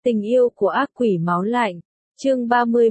Tình yêu của ác quỷ máu lạnh. Chương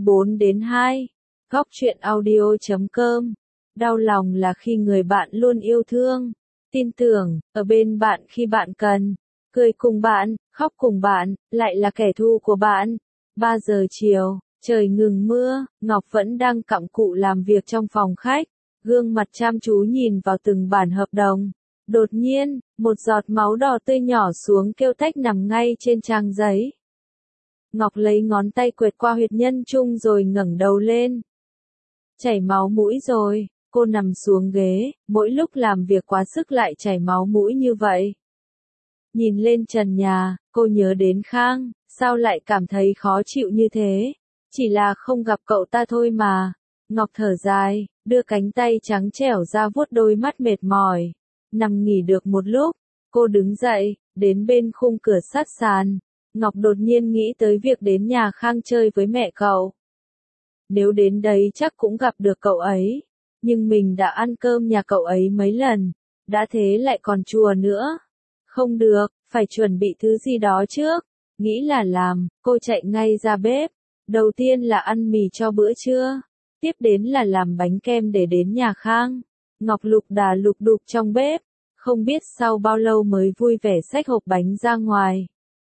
34-2. Góc truyện audio.com. Đau lòng là khi người bạn luôn yêu thương, tin tưởng, ở bên bạn khi bạn cần, cười cùng bạn, khóc cùng bạn, lại là kẻ thù của bạn. 3 giờ chiều, trời ngừng mưa, Ngọc vẫn đang cặm cụi làm việc trong phòng khách, gương mặt chăm chú nhìn vào từng bản hợp đồng. Đột nhiên, một giọt máu đỏ tươi nhỏ xuống kêu tách nằm ngay trên trang giấy. Ngọc lấy ngón tay quẹt qua huyệt nhân trung rồi ngẩng đầu lên. Chảy máu mũi rồi, cô nằm xuống ghế, mỗi lúc làm việc quá sức lại chảy máu mũi như vậy. Nhìn lên trần nhà, cô nhớ đến Khang, sao lại cảm thấy khó chịu như thế? Chỉ là không gặp cậu ta thôi mà. Ngọc thở dài, đưa cánh tay trắng trẻo ra vuốt đôi mắt mệt mỏi. Nằm nghỉ được một lúc, cô đứng dậy, đến bên khung cửa sát sàn. Ngọc đột nhiên nghĩ tới việc đến nhà Khang chơi với mẹ cậu. Nếu đến đấy chắc cũng gặp được cậu ấy. Nhưng mình đã ăn cơm nhà cậu ấy mấy lần, đã thế lại còn chùa nữa. Không được, phải chuẩn bị thứ gì đó trước. Nghĩ là làm, cô chạy ngay ra bếp. Đầu tiên là ăn mì cho bữa trưa. Tiếp đến là làm bánh kem để đến nhà Khang. Ngọc lục đà lục đục trong bếp. Không biết sau bao lâu mới vui vẻ xách hộp bánh ra ngoài.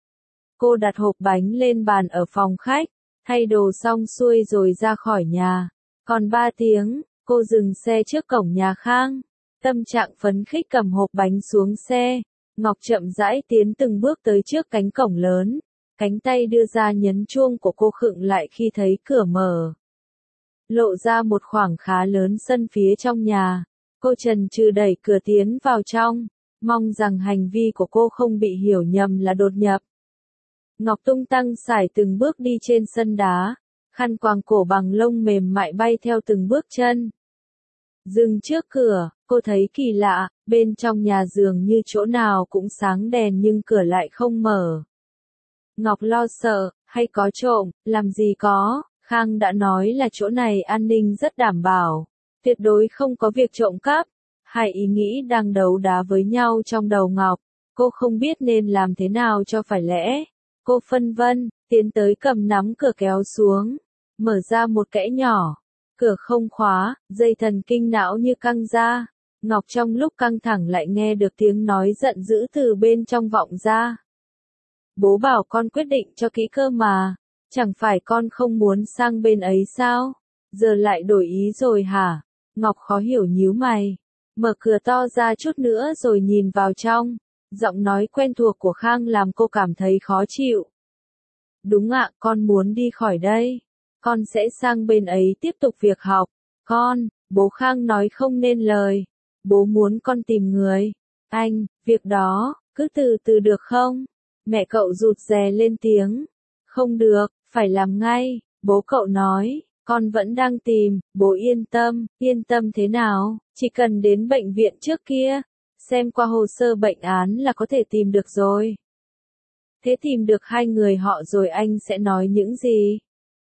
Cô đặt hộp bánh lên bàn ở phòng khách, thay đồ xong xuôi rồi ra khỏi nhà. Còn 3 tiếng, cô dừng xe trước cổng nhà Khang. Tâm trạng phấn khích cầm hộp bánh xuống xe. Ngọc chậm rãi tiến từng bước tới trước cánh cổng lớn. Cánh tay đưa ra nhấn chuông của cô khựng lại khi thấy cửa mở. Lộ ra một khoảng khá lớn sân phía trong nhà. Cô chần chừ đẩy cửa tiến vào trong, mong rằng hành vi của cô không bị hiểu nhầm là đột nhập. Ngọc tung tăng sải từng bước đi trên sân đá, khăn quàng cổ bằng lông mềm mại bay theo từng bước chân. Dừng trước cửa, cô thấy kỳ lạ, bên trong nhà dường như chỗ nào cũng sáng đèn nhưng cửa lại không mở. Ngọc lo sợ, hay có trộm, làm gì có, Khang đã nói là chỗ này an ninh rất đảm bảo, tuyệt đối không có việc trộm cắp. Hai ý nghĩ đang đấu đá với nhau trong đầu Ngọc, cô không biết nên làm thế nào cho phải lẽ. Cô phân vân, tiến tới cầm nắm cửa kéo xuống, mở ra một kẽ nhỏ. Cửa không khóa, dây thần kinh não như căng ra. Ngọc trong lúc căng thẳng lại nghe được tiếng nói giận dữ từ bên trong vọng ra. Bố bảo con quyết định cho kỹ cơ mà, chẳng phải con không muốn sang bên ấy sao? Giờ lại đổi ý rồi hả? Ngọc khó hiểu nhíu mày, mở cửa to ra chút nữa rồi nhìn vào trong. Giọng nói quen thuộc của Khang làm cô cảm thấy khó chịu. Đúng ạ, con muốn đi khỏi đây. Con sẽ sang bên ấy tiếp tục việc học. Con, bố Khang nói không nên lời. Bố muốn con tìm người. Anh, việc đó, cứ từ từ được không? Mẹ cậu rụt rè lên tiếng. Không được, phải làm ngay, bố cậu nói. Con vẫn đang tìm, bố yên tâm thế nào, chỉ cần đến bệnh viện trước kia. Xem qua hồ sơ bệnh án là có thể tìm được rồi. Thế tìm được 2 người họ rồi anh sẽ nói những gì?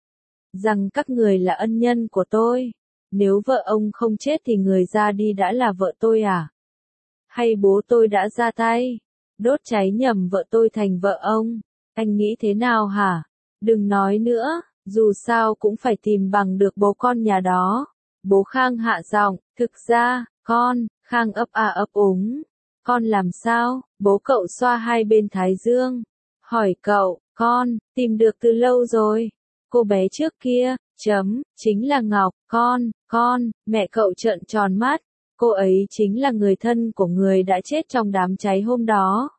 Rằng các người là ân nhân của tôi. Nếu vợ ông không chết thì người ra đi đã là vợ tôi à? Hay bố tôi đã ra tay, đốt cháy nhầm vợ tôi thành vợ ông? Anh nghĩ thế nào hả? Đừng nói nữa, dù sao cũng phải tìm bằng được bố con nhà đó. Bố Khang hạ giọng, thực ra, con, Khang ấp a ấp úng. Con làm sao? Bố cậu xoa hai bên thái dương. Hỏi cậu, con, tìm được từ lâu rồi. Cô bé trước kia, chính là Ngọc, con, mẹ cậu trợn tròn mắt. Cô ấy chính là người thân của người đã chết trong đám cháy hôm đó.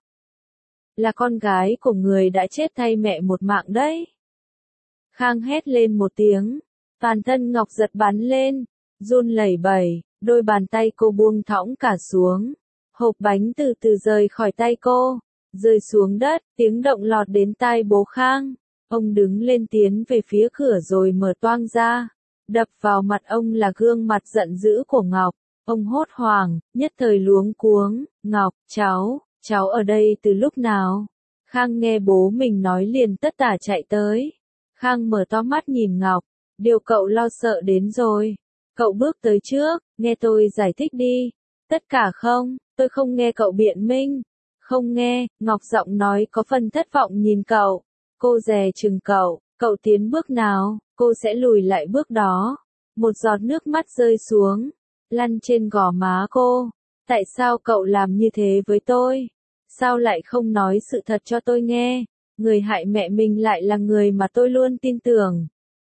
Là con gái của người đã chết thay mẹ một mạng đấy. Khang hét lên một tiếng. Toàn thân Ngọc giật bắn lên, run lẩy bẩy, đôi bàn tay cô buông thõng cả xuống. Hộp bánh từ từ rời khỏi tay cô, rơi xuống đất, tiếng động lọt đến tai bố Khang. Ông đứng lên tiến về phía cửa rồi mở toang ra. Đập vào mặt ông là gương mặt giận dữ của Ngọc. Ông hốt hoảng, nhất thời luống cuống. Ngọc, cháu ở đây từ lúc nào? Khang nghe bố mình nói liền tất tả chạy tới. Khang mở to mắt nhìn Ngọc. Điều cậu lo sợ đến rồi. Cậu bước tới trước, nghe tôi giải thích đi. Tất cả không, tôi không nghe cậu biện minh. Không nghe, Ngọc giọng nói có phần thất vọng nhìn cậu. Cô dè chừng cậu tiến bước nào, cô sẽ lùi lại bước đó. Một giọt nước mắt rơi xuống, lăn trên gò má cô. Tại sao cậu làm như thế với tôi? Sao lại không nói sự thật cho tôi nghe? Người hại mẹ mình lại là người mà tôi luôn tin tưởng.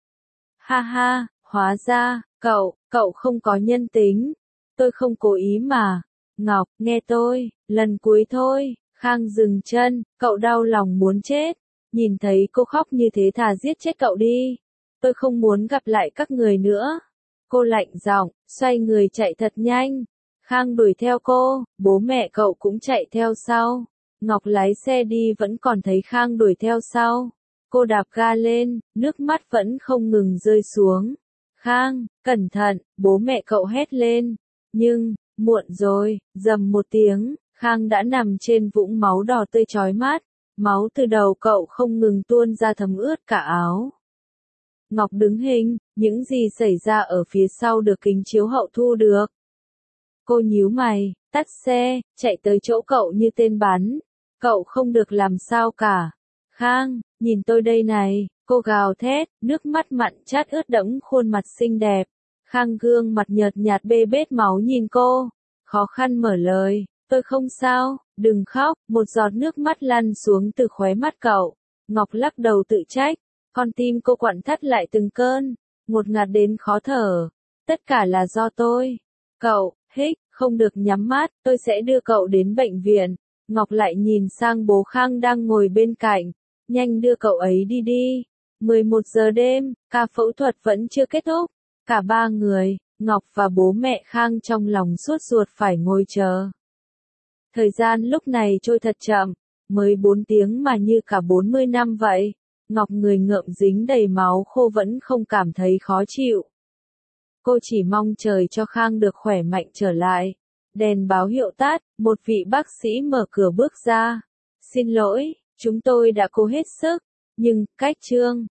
Ha ha, hóa ra, cậu không có nhân tính. Tôi không cố ý mà. Ngọc, nghe tôi, lần cuối thôi. Khang dừng chân, cậu đau lòng muốn chết. Nhìn thấy cô khóc như thế thà giết chết cậu đi. Tôi không muốn gặp lại các người nữa. Cô lạnh giọng, xoay người chạy thật nhanh. Khang đuổi theo cô, bố mẹ cậu cũng chạy theo sau. Ngọc lái xe đi vẫn còn thấy Khang đuổi theo sau. Cô đạp ga lên, nước mắt vẫn không ngừng rơi xuống. Khang, cẩn thận, bố mẹ cậu hét lên. Nhưng, muộn rồi, rầm một tiếng, Khang đã nằm trên vũng máu đỏ tươi chói mắt. Máu từ đầu cậu không ngừng tuôn ra thấm ướt cả áo. Ngọc đứng hình, những gì xảy ra ở phía sau được kính chiếu hậu thu được. Cô nhíu mày, tắt xe, chạy tới chỗ cậu như tên bắn. Cậu không được làm sao cả. Khang, nhìn tôi đây này, cô gào thét, nước mắt mặn chát ướt đẫm khuôn mặt xinh đẹp. Khang gương mặt nhợt nhạt bê bết máu nhìn cô, khó khăn mở lời, tôi không sao, đừng khóc, một giọt nước mắt lăn xuống từ khóe mắt cậu. Ngọc lắc đầu tự trách, con tim cô quặn thắt lại từng cơn, ngột ngạt đến khó thở. Tất cả là do tôi. Cậu, hích, không được nhắm mắt, tôi sẽ đưa cậu đến bệnh viện. Ngọc lại nhìn sang bố Khang đang ngồi bên cạnh, nhanh đưa cậu ấy đi đi. 11 giờ đêm, ca phẫu thuật vẫn chưa kết thúc. Cả ba người, Ngọc và bố mẹ Khang trong lòng sốt ruột phải ngồi chờ. Thời gian lúc này trôi thật chậm, mới 4 tiếng mà như cả 40 năm vậy. Ngọc người ngợm dính đầy máu khô vẫn không cảm thấy khó chịu. Cô chỉ mong trời cho Khang được khỏe mạnh trở lại. Đèn báo hiệu tắt, một vị bác sĩ mở cửa bước ra. Xin lỗi, chúng tôi đã cố hết sức, nhưng, cách chương.